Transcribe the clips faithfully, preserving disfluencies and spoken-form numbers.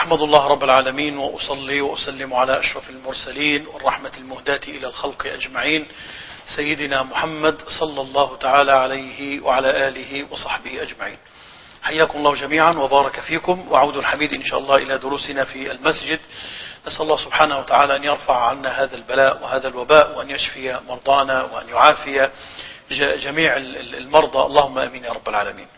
أحمد الله رب العالمين وأصلي وأسلم على أشرف المرسلين والرحمة المهداة إلى الخلق أجمعين سيدنا محمد صلى الله تعالى عليه وعلى آله وصحبه أجمعين. حياكم الله جميعا وبارك فيكم، وعود حميد إن شاء الله إلى دروسنا في المسجد. نسأل الله سبحانه وتعالى أن يرفع عنا هذا البلاء وهذا الوباء، وأن يشفي مرضانا وأن يعافي جميع المرضى، اللهم آمين يا رب العالمين.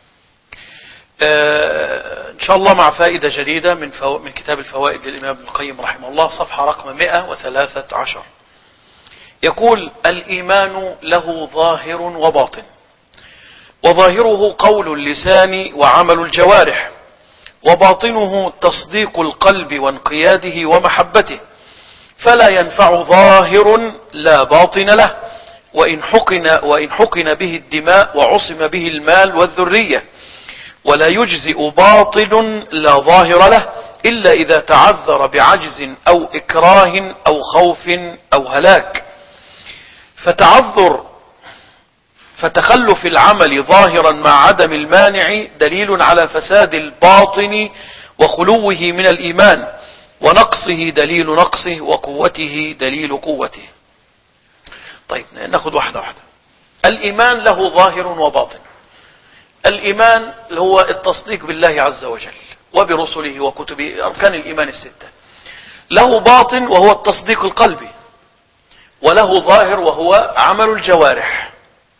آه إن شاء الله مع فائدة جديدة من, فو... من كتاب الفوائد للإمام ابن القيم رحمه الله، صفحة رقم مئة وثلاثة عشر. يقول: الإيمان له ظاهر وباطن، وظاهره قول اللسان وعمل الجوارح، وباطنه تصديق القلب وانقياده ومحبته، فلا ينفع ظاهر لا باطن له، وإن حقن, وإن حقن به الدماء وعصم به المال والذرية، ولا يجزئ باطن لا ظاهر له إلا إذا تعذر بعجز أو إكراه أو خوف أو هلاك. فتعذر فتخلف العمل ظاهرا مع عدم المانع دليل على فساد الباطن وخلوه من الإيمان، ونقصه دليل نقصه، وقوته دليل قوته. طيب ناخذ واحدة واحدة. الإيمان له ظاهر وباطن. الإيمان هو التصديق بالله عز وجل وبرسله وكتبه، أركان الإيمان الستة. له باطن وهو التصديق القلبي، وله ظاهر وهو عمل الجوارح.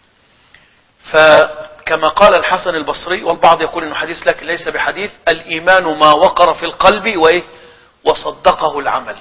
فكما قال الحسن البصري، والبعض يقول إنه حديث لكن ليس بحديث: الإيمان ما وقر في القلب وإيه وصدقه العمل.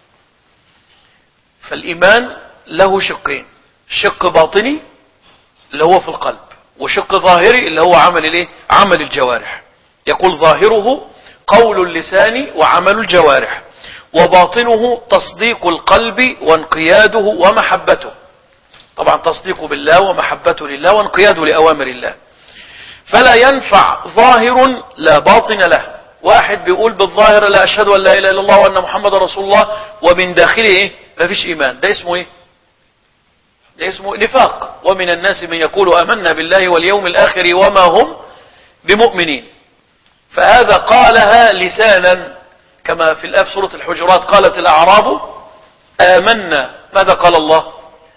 فالإيمان له شقين: شق باطني اللي هو في القلب، وشق ظاهري اللي هو عمل الايه عمل الجوارح. يقول: ظاهره قول اللسان وعمل الجوارح، وباطنه تصديق القلب وانقياده ومحبته. طبعا تصديقه بالله ومحبته لله وانقياده لأوامر الله. فلا ينفع ظاهر لا باطن له. واحد بيقول بالظاهر: لا أشهد أن لا إله إلا الله وأن محمد رسول الله، ومن داخله ايه ما فيش إيمان. ده اسمه ايه ده اسمه نفاق. ومن الناس من يقول آمنا بالله واليوم الآخر وما هم بمؤمنين. فهذا قالها لسانا، كما في الآية سورة الحجرات: قالت الأعراب آمنا. ماذا قال الله؟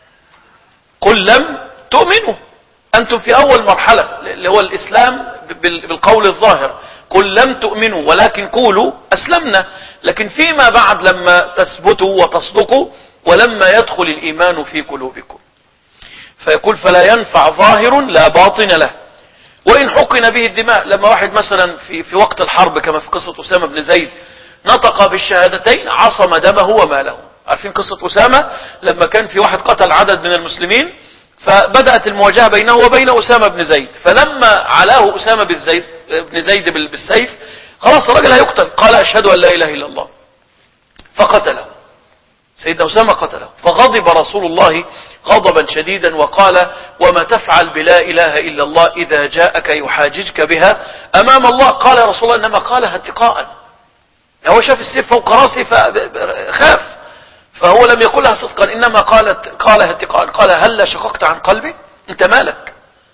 قل لم تؤمنوا، أنتم في أول مرحلة اللي هو الإسلام بالقول الظاهر. قل لم تؤمنوا ولكن قولوا أسلمنا. لكن فيما بعد لما تثبتوا وتصدقوا ولما يدخل الإيمان في قلوبكم. فيقول: فلا ينفع ظاهر لا باطن له، وإن حقن به الدماء. لما واحد مثلا في, في وقت الحرب كما في قصة أسامة بن زيد نطق بالشهادتين عصم دمه وماله. عارفين قصة أسامة لما كان في واحد قتل عدد من المسلمين، فبدأت المواجهة بينه وبين أسامة بن زيد. فلما علاه أسامة بن زيد, بن زيد بالسيف، خلاص الرجل هيقتل، قال: أشهد أن لا إله إلا الله، فقتله. سيدنا أسامة قتله. فغضب رسول الله غضبا شديدا وقال: وما تفعل بلا إله إلا الله إذا جاءك يحاججك بها أمام الله؟ قال: يا رسول الله إنما قالها اتقاء. هو شاف السيف فوق راسي فخاف، فهو لم يقولها صدقا، إنما قالت قالها اتقاء. قال: هل شققت عن قلبي؟ أنت مالك؟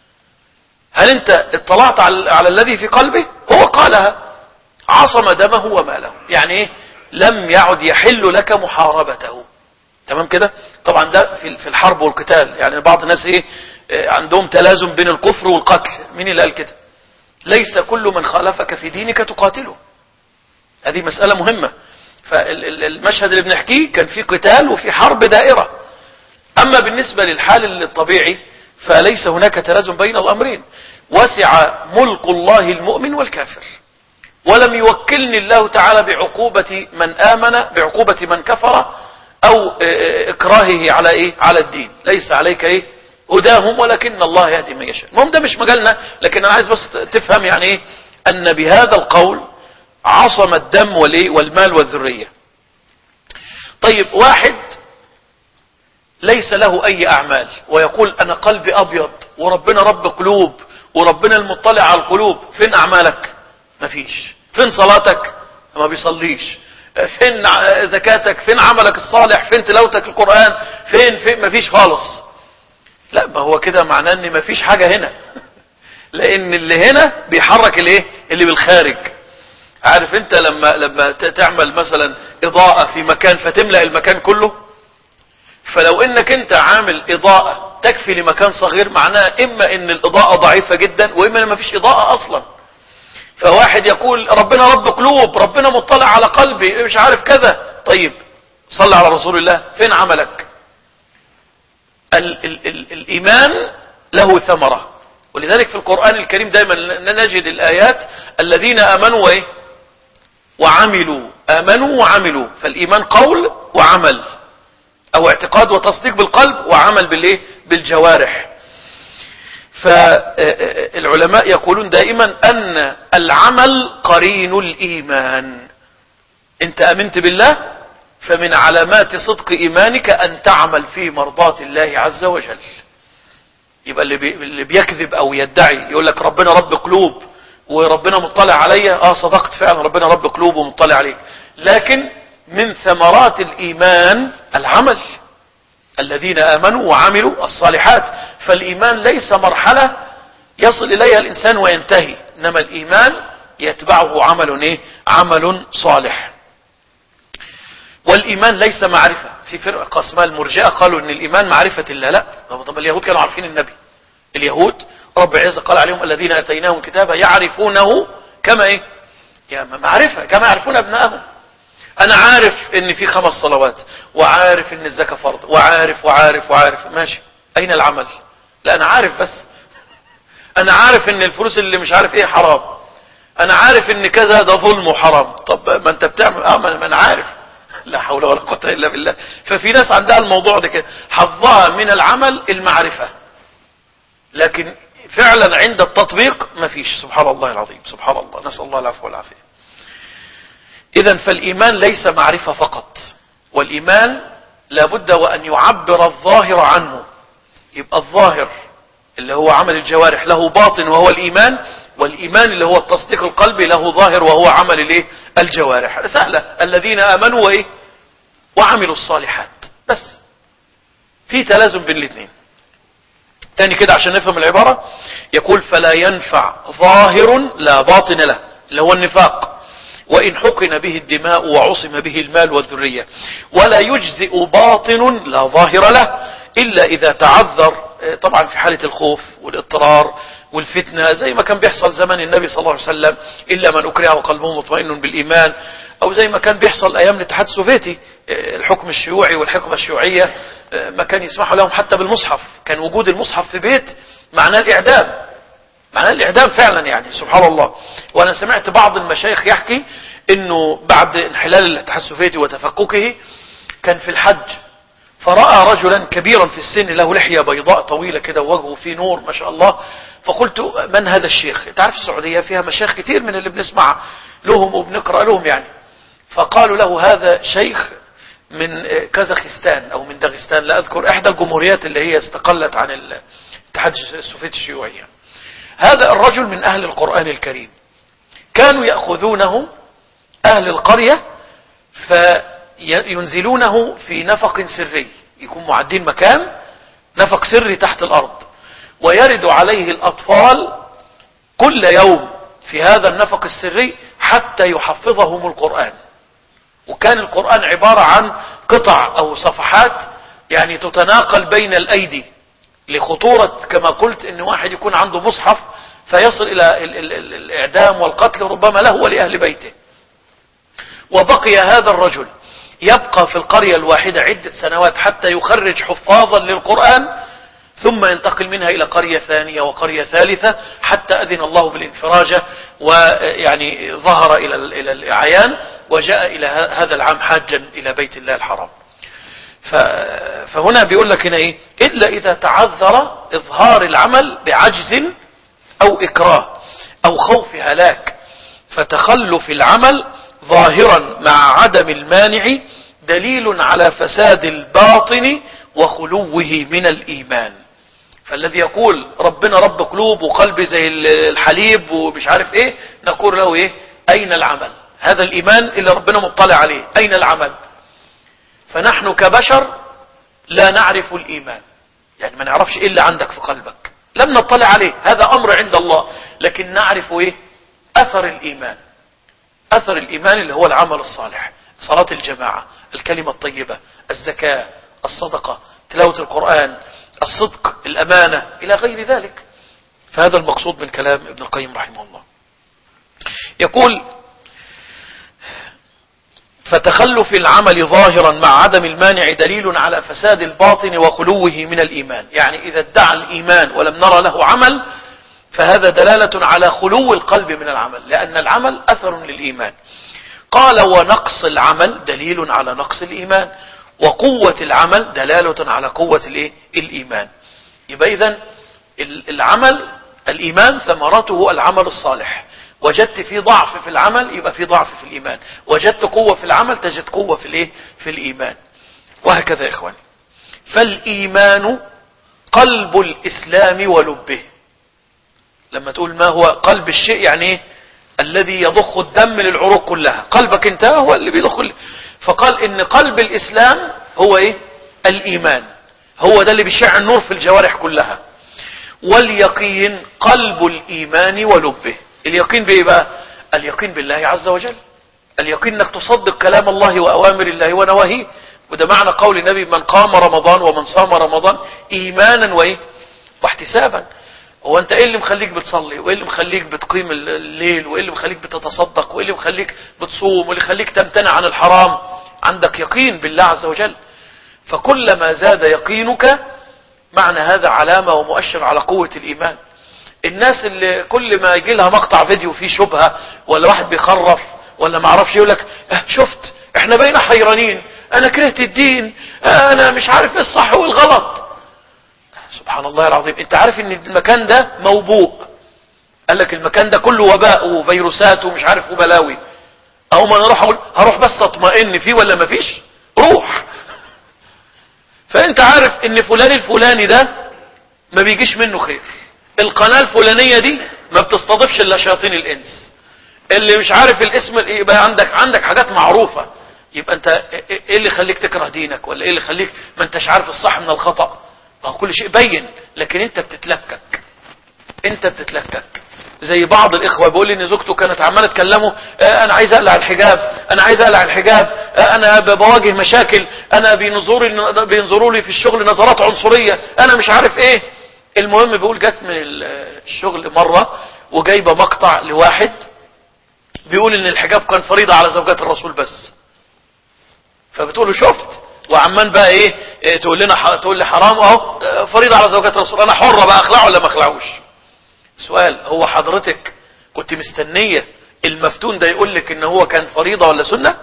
هل أنت اطلعت على, على الذي في قلبه؟ هو قالها. عصم دمه وماله، يعني إيه؟ لم يعد يحل لك محاربته. تمام كده؟ طبعا ده في الحرب والقتال. يعني بعض الناس ايه عندهم تلازم بين الكفر والقتل. مين اللي قال كده؟ ليس كل من خالفك في دينك تقاتله. هذه مسألة مهمة. فالمشهد اللي بنحكيه كان في قتال وفي حرب دائرة. أما بالنسبة للحال الطبيعي فليس هناك تلازم بين الأمرين. وسع ملك الله المؤمن والكافر، ولم يوكلني الله تعالى بعقوبة من آمن بعقوبة من كفر أو إكراهه على إيه على الدين. ليس عليك إيه هداهم ولكن الله يهدي من يشاء. المهم ده مش مجالنا، لكن أنا عايز بس تفهم يعني إيه أن بهذا القول عصم الدم والإيه والمال والذرية. طيب واحد ليس له أي أعمال ويقول: أنا قلبي أبيض وربنا رب قلوب وربنا المطلع على القلوب. فين أعمالك؟ مفيش. فين صلاتك؟ ما بيصليش. فين زكاتك؟ فين عملك الصالح؟ فين تلاوتك القرآن؟ فين فين مفيش خالص. لا، ما هو كده معناه ان مفيش حاجة هنا. لان اللي هنا بيحرك الايه اللي بالخارج. عارف انت لما لما تعمل مثلا اضاءة في مكان فتملأ المكان كله، فلو انك انت عامل اضاءة تكفي لمكان صغير، معناها اما ان الاضاءة ضعيفة جدا واما ما فيش اضاءة اصلا. فواحد يقول ربنا رب قلوب، ربنا مطلع على قلبي، مش عارف كذا. طيب صلى على رسول الله، فين عملك؟ ال ال ال الايمان له ثمرة، ولذلك في القرآن الكريم دايما نجد الآيات الذين آمنوا وإيه؟ وعملوا. آمنوا وعملوا، فالإيمان قول وعمل، أو اعتقاد وتصديق بالقلب وعمل بالإيه؟ بالجوارح. فالعلماء يقولون دائما أن العمل قرين الإيمان. أنت آمنت بالله، فمن علامات صدق إيمانك أن تعمل في مرضاة الله عز وجل. يبقى اللي, بي اللي بيكذب او يدعي يقول لك ربنا رب قلوب وربنا مطلع عليا، اه صدقت فعلا، ربنا رب قلوب ومطلع عليك، لكن من ثمرات الايمان العمل. الذين امنوا وعملوا الصالحات. فالايمان ليس مرحلة يصل اليها الانسان وينتهي، انما الايمان يتبعه عمل ايه؟ عمل صالح. والايمان ليس معرفة. في فرقة اسمها المرجئة قالوا ان الايمان معرفة الله. لا، طب اليهود كانوا عارفين النبي. اليهود رب العزة قال عليهم الذين اتيناهم كتابا يعرفونه كما ايه؟ يا معرفة، كما يعرفون ابنائهم. انا عارف ان في خمس صلوات، وعارف ان الزكاة فرض، وعارف وعارف وعارف، ماشي، اين العمل؟ لا انا عارف بس. انا عارف ان الفلوس اللي مش عارف ايه حرام، انا عارف ان كذا ده ظلم وحرام. طب ما انت بتعمل، اه ما انا عارف. لا حول ولا قوة الا بالله. ففي ناس عندها الموضوع ده كده، حظها من العمل المعرفة، لكن فعلا عند التطبيق ما فيش. سبحان الله العظيم، سبحان الله، نسأل الله العفو والعافية. اذا فالايمان ليس معرفة فقط، والايمان لابد وان يعبر الظاهر عنه. يبقى الظاهر اللي هو عمل الجوارح له باطن وهو الايمان، والايمان اللي هو التصديق القلبي له ظاهر وهو عمل الايه؟ الجوارح. سهلة. الذين امنوا وايه؟ وعملوا الصالحات. بس في تلازم بين الاثنين. تاني كده عشان نفهم العبارة، يقول فلا ينفع ظاهر لا باطن له، اللي هو النفاق، وإن حقن به الدماء وعصم به المال والذرية، ولا يجزئ باطن لا ظاهر له إلا إذا تعذر، طبعا في حالة الخوف والاضطرار والفتنة، زي ما كان بيحصل زمان النبي صلى الله عليه وسلم، إلا من أكره وقلبه مطمئن بالإيمان، أو زي ما كان بيحصل أيام الاتحاد السوفيتي، الحكم الشيوعي والحكمة الشيوعية ما كان يسمحوا لهم حتى بالمصحف. كان وجود المصحف في بيت معناه الإعدام، معناه الإعدام فعلا يعني، سبحان الله. وأنا سمعت بعض المشايخ يحكي إنه بعد انحلال الاتحاد السوفيتي وتفككه كان في الحج، فرأى رجلا كبيرا في السن له لحية بيضاء طويلة كده ووجهه فيه نور ما شاء الله. فقلت من هذا الشيخ؟ تعرف السعودية فيها مشايخ كتير من اللي بنسمع لهم وبنقرأ لهم يعني. فقالوا له هذا شيخ من كازاخستان أو من داغستان، لا أذكر، إحدى الجمهوريات اللي هي استقلت عن الاتحاد السوفيتي الشيوعي. هذا الرجل من أهل القرآن الكريم، كانوا يأخذونه أهل القرية فينزلونه في نفق سري، يكون معدين مكان نفق سري تحت الأرض، ويرد عليه الأطفال كل يوم في هذا النفق السري حتى يحفظهم القرآن. وكان القرآن عبارة عن قطع أو صفحات يعني تتناقل بين الأيدي، لخطورة كما قلت ان واحد يكون عنده مصحف فيصل الى ال ال ال الاعدام والقتل ربما له ولأهل بيته. وبقي هذا الرجل يبقى في القرية الواحدة عدة سنوات حتى يخرج حفاظا للقرآن، ثم ينتقل منها الى قرية ثانية وقرية ثالثة حتى اذن الله بالانفراجة، ويعني ظهر الى الى الاعيان، وجاء الى هذا العام حاجا الى بيت الله الحرام. فهنا بيقول لك هنا ايه؟ الا اذا تعذر اظهار العمل بعجز او اكراه او خوف هلاك، فتخلف العمل ظاهرا مع عدم المانع دليل على فساد الباطن وخلوه من الايمان. فالذي يقول ربنا رب قلوب وقلب زي الحليب ومش عارف ايه، نقول له ايه؟ اين العمل؟ هذا الايمان اللي ربنا مطلع عليه، اين العمل؟ فنحن كبشر لا نعرف الإيمان، يعني ما نعرفش إيه اللي عندك في قلبك، لم نطلع عليه، هذا أمر عند الله، لكن نعرف إيه؟ أثر الإيمان. أثر الإيمان اللي هو العمل الصالح، صلاة الجماعة، الكلمة الطيبة، الزكاة، الصدقة، تلاوة القرآن، الصدق، الأمانة، إلى غير ذلك. فهذا المقصود من كلام ابن القيم رحمه الله. يقول: فتخلف العمل ظاهرا مع عدم المانع دليل على فساد الباطن وخلوه من الإيمان. يعني إذا ادعى الإيمان ولم نرى له عمل فهذا دلالة على خلو القلب من العمل، لأن العمل أثر للإيمان. قال: ونقص العمل دليل على نقص الإيمان، وقوة العمل دلالة على قوة الإيه؟ الإيمان. يبقى إذن العمل، الإيمان ثمرته العمل الصالح. وجدت في ضعف في العمل يبقى في ضعف في الإيمان، وجدت قوة في العمل تجد قوة في الإيه؟ في الإيمان، وهكذا يا إخواني. فالإيمان قلب الإسلام ولبه. لما تقول ما هو قلب الشيء يعني إيه؟ الذي يضخ الدم للعروق كلها، قلبك انت هو اللي بيضخ. فقال إن قلب الإسلام هو إيه؟ الإيمان، هو ده اللي بيشع النور في الجوارح كلها. واليقين قلب الإيمان ولبه. اليقين بإيه بقى؟ اليقين بالله عز وجل، اليقين انك تصدق كلام الله وأوامر الله ونواهيه. وده معنى قول النبي: من قام رمضان ومن صام رمضان إيمانا وإيه؟ واحتسابا. هو انت ايه اللي مخليك بتصلي، وايه اللي مخليك بتقيم الليل، وايه اللي مخليك بتتصدق، وايه اللي مخليك بتصوم، وايه اللي مخليك تمتنع عن الحرام؟ عندك يقين بالله عز وجل. فكلما زاد يقينك معنى هذا علامة ومؤشر على قوة الإيمان. الناس اللي كل ما يجي لها مقطع فيديو فيه شبهة ولا واحد بيخرف ولا ما عرفش يقول لك اه شفت احنا بقينا حيرانين، انا كرهت الدين، اه انا مش عارف ايه الصح والغلط. سبحان الله العظيم، انت عارف ان المكان ده موبوء، قال لك المكان ده كله وباء وفيروسات ومش عارف وبلاوي. او ما نروح اقول هروح بس اطمئن فيه ولا ما فيش، روح. فانت عارف ان فلان الفلاني ده ما بيجيش منه خير، القناة الفلانية دي ما بتستضيفش الا شياطين الانس، اللي مش عارف الاسم يبقى عندك عندك حاجات معروفة. يبقى انت ايه اللي يخليك تكره دينك، ولا ايه اللي يخليك ما انتش عارف الصح من الخطأ؟ ما هو كل شيء بين، لكن انت بتتلكك، انت بتتلكك. زي بعض الاخوة بيقول لي ان زوجته كانت عمالة تكلمه اه انا عايز اقلع الحجاب، انا عايز اقلع الحجاب، اه انا بواجه مشاكل، انا بينظروا بينظروا لي في الشغل نظرات عنصرية، انا مش عارف ايه. المهم بيقول جت من الشغل مرة وجايبه مقطع لواحد بيقول ان الحجاب كان فريضة على زوجات الرسول بس. فبتقول له شفت، وعمان بقى ايه, إيه تقول لنا تقول لي حرام اهو فريضة على زوجات الرسول، انا حرة بقى اخلعه ولا ما اخلعوش. سؤال: هو حضرتك كنت مستنية المفتون ده يقول لك ان هو كان فريضة ولا سنة؟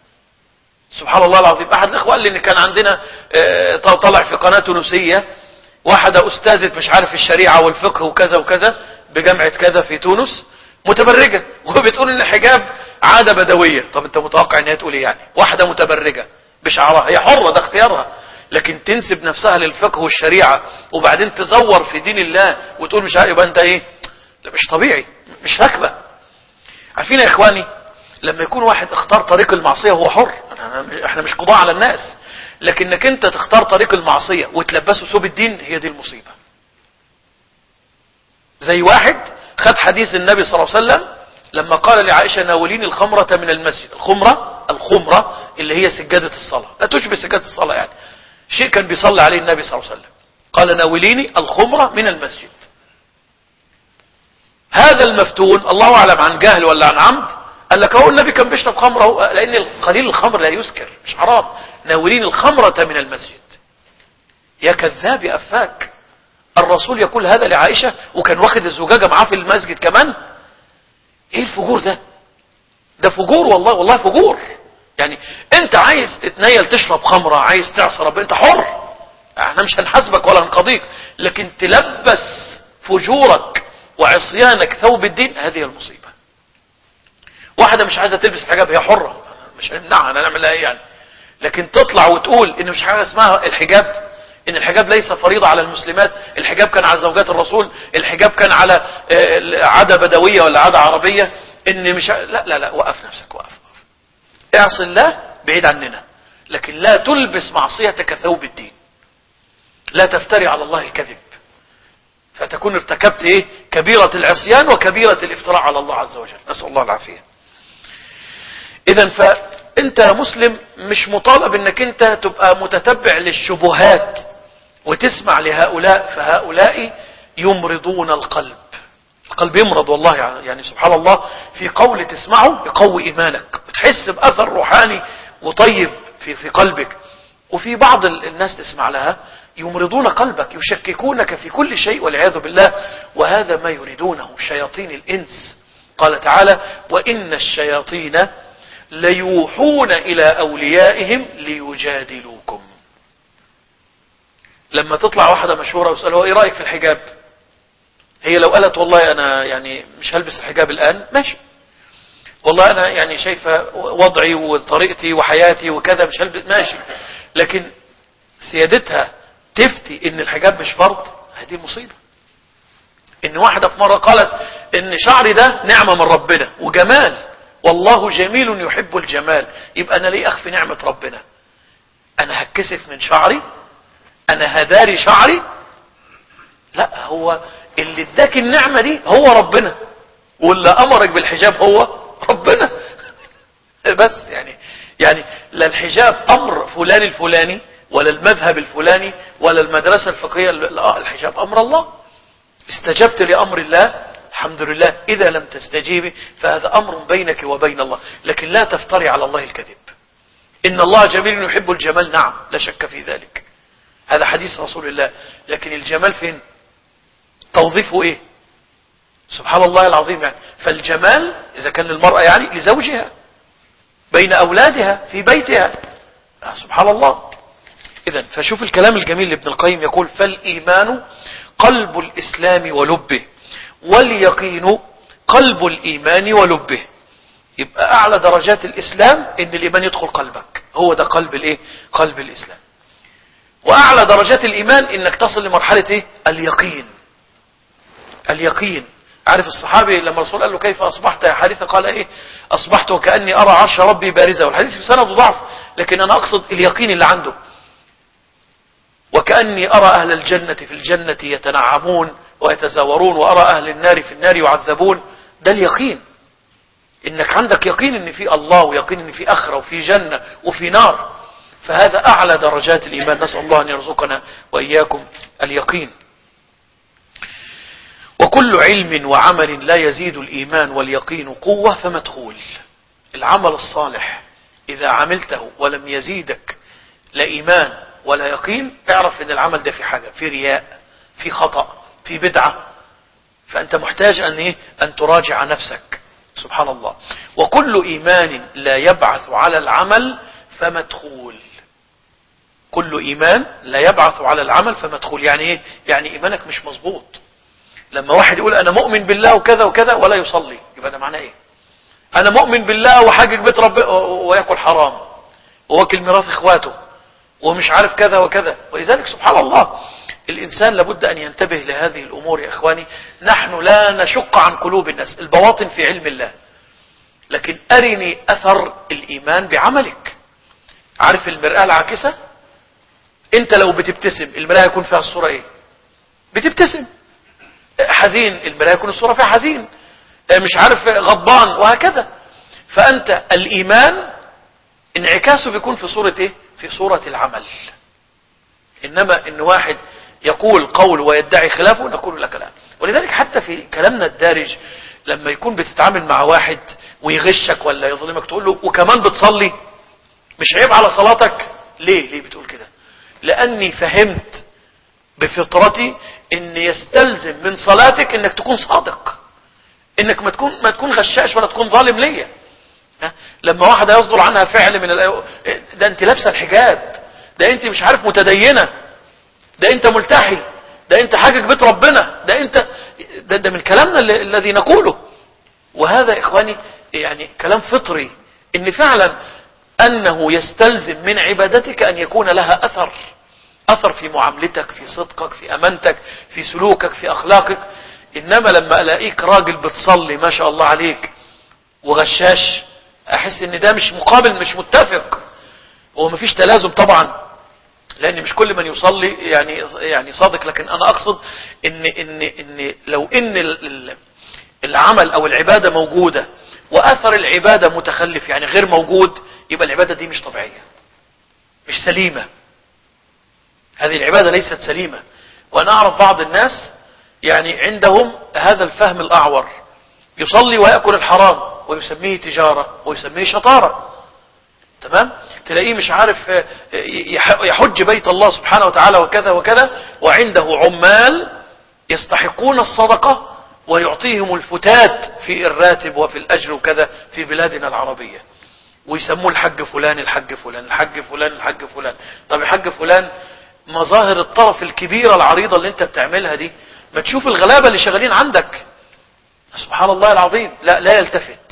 سبحان الله العظيم. احد الاخوة قال لي ان كان عندنا اه طلع في قناة تونسية واحدة استاذة مش عارف الشريعة والفقه وكذا وكذا بجامعة كذا في تونس، متبرجة، وبتقول ان الحجاب عادة بدوية. طب انت متوقع ان هي تقول ايه يعني؟ واحدة متبرجة بشعرها، هي حرة ده اختيارها، لكن تنسب نفسها للفقه والشريعة وبعدين تزور في دين الله وتقول مش عارف، يبقى انت ايه؟ لا مش طبيعي، مش راكبة. عارفين يا اخواني لما يكون واحد اختار طريق المعصية هو حر، احنا مش قضاء على الناس، لكنك انت تختار طريق المعصية وتلبسه ثوب الدين، هي دي المصيبة. زي واحد خد حديث النبي صلى الله عليه وسلم لما قال لعائشة ناوليني الخمرة من المسجد. الخمرة الخمرة اللي هي سجادة الصلاة، لا تشبه سجادة الصلاة، يعني شيء كان بيصلي عليه النبي صلى الله عليه وسلم. قال ناوليني الخمرة من المسجد. هذا المفتون الله أعلم عن جهل ولا عن عمد قال لك هو النبي كان بيشرب خمرة، لأن قليل الخمر لا يسكر، مش حرام. ناوليني الخمرة من المسجد. يا كذاب يا أفاك، الرسول يقول هذا لعائشة وكان واخد الزجاجة معاه في المسجد كمان. ايه الفجور ده؟ ده فجور والله، والله فجور. يعني انت عايز تتنيل تشرب خمرة، عايز تعصى رب، انت حر، احنا مش هنحاسبك ولا هنقضيك، لكن تلبس فجورك وعصيانك ثوب الدين، هذه المصيبة. واحدة مش عايزة تلبس حجاب، هي حرة، مش هنمنعها، هنعمل لها ايه يعني؟ لكن تطلع وتقول ان مش حاجة اسمها الحجاب، ان الحجاب ليس فريضة على المسلمات، الحجاب كان على زوجات الرسول، الحجاب كان على عادة بدوية ولا عادة عربية، ان مش لا لا لا وقف نفسك، وقف وقف اعصي الله بعيد عننا، لكن لا تلبس معصيتك ثوب الدين، لا تفتري على الله الكذب، فتكون ارتكبت ايه؟ كبيرة العصيان وكبيرة الافتراء على الله عز وجل، نسأل الله العافية. اذا فانت يا مسلم مش مطالب انك انت تبقى متتبع للشبهات وتسمع لهؤلاء، فهؤلاء يمرضون القلب. القلب يمرض والله، يعني سبحان الله، في قول تسمعه يقوي ايمانك، بتحس باثر روحاني وطيب في في قلبك. وفي بعض الناس تسمع لها يمرضون قلبك، يشككونك في كل شيء والعياذ بالله، وهذا ما يريدونه شياطين الانس. قال تعالى: وان الشياطين ليوحون الى اوليائهم ليجادلوكم. لما تطلع واحدة مشهورة ويسألها ايه رأيك في الحجاب، هي لو قالت والله انا يعني مش هلبس الحجاب الان، ماشي، والله انا يعني شايفة وضعي وطريقتي وحياتي وكذا مش هلبس، ماشي، لكن سيادتها تفتي ان الحجاب مش فرض، هذه مصيبة. ان واحدة في مرة قالت ان شعري ده نعمة من ربنا وجمال، والله جميل يحب الجمال، يبقى انا ليه اخفي نعمة ربنا؟ انا هتكسف من شعري؟ انا هداري شعري؟ لا، هو اللي اداك النعمة دي هو ربنا، واللي امرك بالحجاب هو ربنا. بس يعني يعني لا الحجاب امر فلان الفلاني ولا المذهب الفلاني ولا المدرسة الفقهية، لا، الحجاب امر الله. استجبت لامر الله الحمد لله، اذا لم تستجيبي فهذا امر بينك وبين الله، لكن لا تفتري على الله الكذب. ان الله جميل يحب الجمال، نعم لا شك في ذلك، هذا حديث رسول الله، لكن الجمال فين؟ توظيفه ايه؟ سبحان الله العظيم. يعني فالجمال اذا كان للمرأة يعني لزوجها بين اولادها في بيتها، آه سبحان الله. اذا فشوف الكلام الجميل لابن القيم، يقول: فالايمان قلب الاسلام ولبه، واليقين قلب الايمان ولبه. يبقى اعلى درجات الاسلام ان الايمان يدخل قلبك، هو ده قلب الايه؟ قلب الاسلام. واعلى درجات الايمان انك تصل لمرحلة ايه؟ اليقين. اليقين. عارف الصحابي لما الرسول قال له: كيف اصبحت يا حارثة؟ قال ايه؟ اصبحت وكأني ارى عرش ربي بارزة. والحديث في سنده ضعف، لكن انا اقصد اليقين اللي عنده. وكأني ارى اهل الجنة في الجنة يتنعمون ويتزاورون، وارى اهل النار في النار يعذبون. ده اليقين، انك عندك يقين ان في الله، ويقين ان في اخرة وفي جنة وفي نار. فهذا اعلى درجات الايمان، نسأل الله ان يرزقنا واياكم اليقين. وكل علم وعمل لا يزيد الإيمان واليقين قوة فمدخول. العمل الصالح إذا عملته ولم يزيدك لا إيمان ولا يقين، اعرف ان العمل ده في حاجة، في رياء، في خطأ، في بدعة، فأنت محتاج أن, إيه؟ أن تراجع نفسك. سبحان الله. وكل إيمان لا يبعث على العمل فمدخول. كل إيمان لا يبعث على العمل فمدخول. يعني إيه؟ يعني إيمانك مش مظبوط. لما واحد يقول انا مؤمن بالله وكذا وكذا ولا يصلي، يبقى ده معناه ايه؟ انا مؤمن بالله وحاجج بيت ربنا وياكل حرام وواكل ميراث اخواته ومش عارف كذا وكذا. ولذلك سبحان الله الانسان لابد ان ينتبه لهذه الامور يا اخواني. نحن لا نشق عن قلوب الناس، البواطن في علم الله، لكن ارني اثر الايمان بعملك. عارف المرآة العاكسة؟ انت لو بتبتسم المرآة يكون فيها الصورة ايه؟ بتبتسم. حزين المرآة يكون الصورة فيها حزين، مش عارف غضبان، وهكذا. فأنت الإيمان انعكاسه بيكون في صورة ايه؟ في صورة العمل. إنما إن واحد يقول قول ويدعي خلافه نقول لك لا. ولذلك حتى في كلامنا الدارج لما يكون بتتعامل مع واحد ويغشك ولا يظلمك تقول له وكمان بتصلي، مش عيب على صلاتك؟ ليه ليه بتقول كده؟ لأني فهمت بفطرتي ان يستلزم من صلاتك انك تكون صادق، انك ما تكون ما تكون غشاش ولا تكون ظالم ليا. لما واحدة يصدر عنها فعل من الأيو... ده انت لابسه الحجاب، ده انت مش عارف متدينة، ده انت ملتحي، ده انت حاجج بيت ربنا، ده انت ده, ده من كلامنا الذي نقوله. وهذا اخواني يعني كلام فطري، ان فعلا انه يستلزم من عبادتك ان يكون لها اثر، اثر في معاملتك، في صدقك، في امانتك، في سلوكك، في اخلاقك. انما لما الاقيك راجل بتصلي ما شاء الله عليك وغشاش، احس ان ده مش مقابل، مش متفق، ومفيش تلازم طبعا، لان مش كل من يصلي يعني يعني صادق. لكن انا اقصد ان ان ان لو ان العمل او العبادة موجودة وأثر العبادة متخلف يعني غير موجود، يبقى العبادة دي مش طبيعية، مش سليمة. هذه العبادة ليست سليمة. وأنا أعرف بعض الناس يعني عندهم هذا الفهم الأعور، يصلي ويأكل الحرام ويسميه تجارة ويسميه شطارة. تمام؟ تلاقيه مش عارف يحج بيت الله سبحانه وتعالى وكذا وكذا، وعنده عمال يستحقون الصدقة ويعطيهم الفتات في الراتب وفي الأجر وكذا في بلادنا العربية، ويسموه الحج فلان الحج فلان الحج فلان الحج فلان. طب الحج فلان، مظاهر الطرف الكبيرة العريضة اللي انت بتعملها دي، ما تشوف الغلابة اللي شغالين عندك. سبحان الله العظيم، لا لا يلتفت.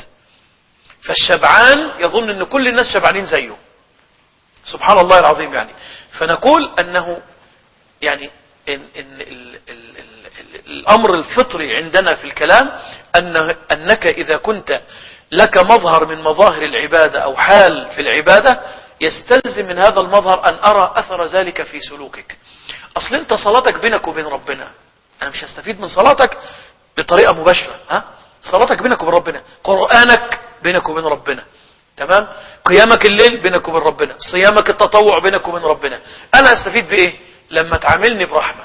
فالشبعان يظن ان كل الناس شبعانين زيه. سبحان الله العظيم. يعني فنقول انه يعني إن إن ال ال ال الامر الفطري عندنا في الكلام أن انك اذا كنت لك مظهر من مظاهر العبادة او حال في العبادة، يستلزم من هذا المظهر ان ارى اثر ذلك في سلوكك. اصل انت صلاتك بينك وبين ربنا، انا مش هستفيد من صلاتك بطريقة مباشرة. ها؟ صلاتك بينك وبين ربنا، قرآنك بينك وبين ربنا، تمام؟ قيامك الليل بينك وبين ربنا، صيامك التطوع بينك وبين ربنا. انا استفيد بايه؟ لما تعاملني برحمة،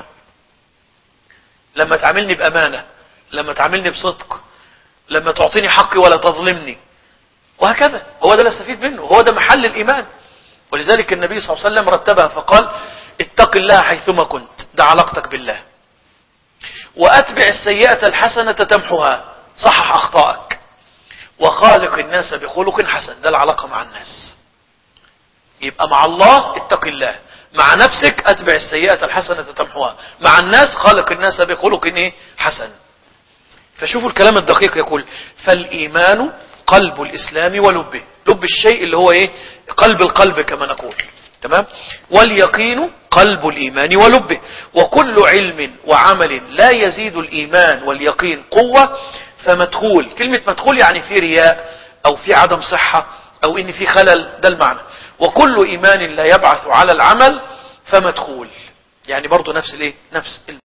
لما تعاملني بأمانة، لما تعاملني بصدق، لما تعطيني حقي ولا تظلمني، وهكذا. هو ده اللي استفيد منه، هو ده محل الإيمان. ولذلك النبي صلى الله عليه وسلم رتبها فقال: اتق الله حيثما كنت، ده علاقتك بالله. وأتبع السيئة الحسنة تمحها، صحح أخطائك. وخالق الناس بخلق حسن، ده العلاقة مع الناس. يبقى مع الله اتق الله، مع نفسك أتبع السيئة الحسنة تمحها، مع الناس خالق الناس بخلق ايه؟ حسن. فشوفوا الكلام الدقيق، يقول: فالإيمان قلب الإسلام ولبه، لب الشيء اللي هو ايه؟ قلب القلب كما نقول، تمام؟ واليقين قلب الإيمان ولبه. وكل علم وعمل لا يزيد الإيمان واليقين قوة فمدخول. كلمة مدخول يعني في رياء أو في عدم صحة أو إن في خلل، ده المعنى. وكل إيمان لا يبعث على العمل فمدخول، يعني برضو نفس الايه؟ نفس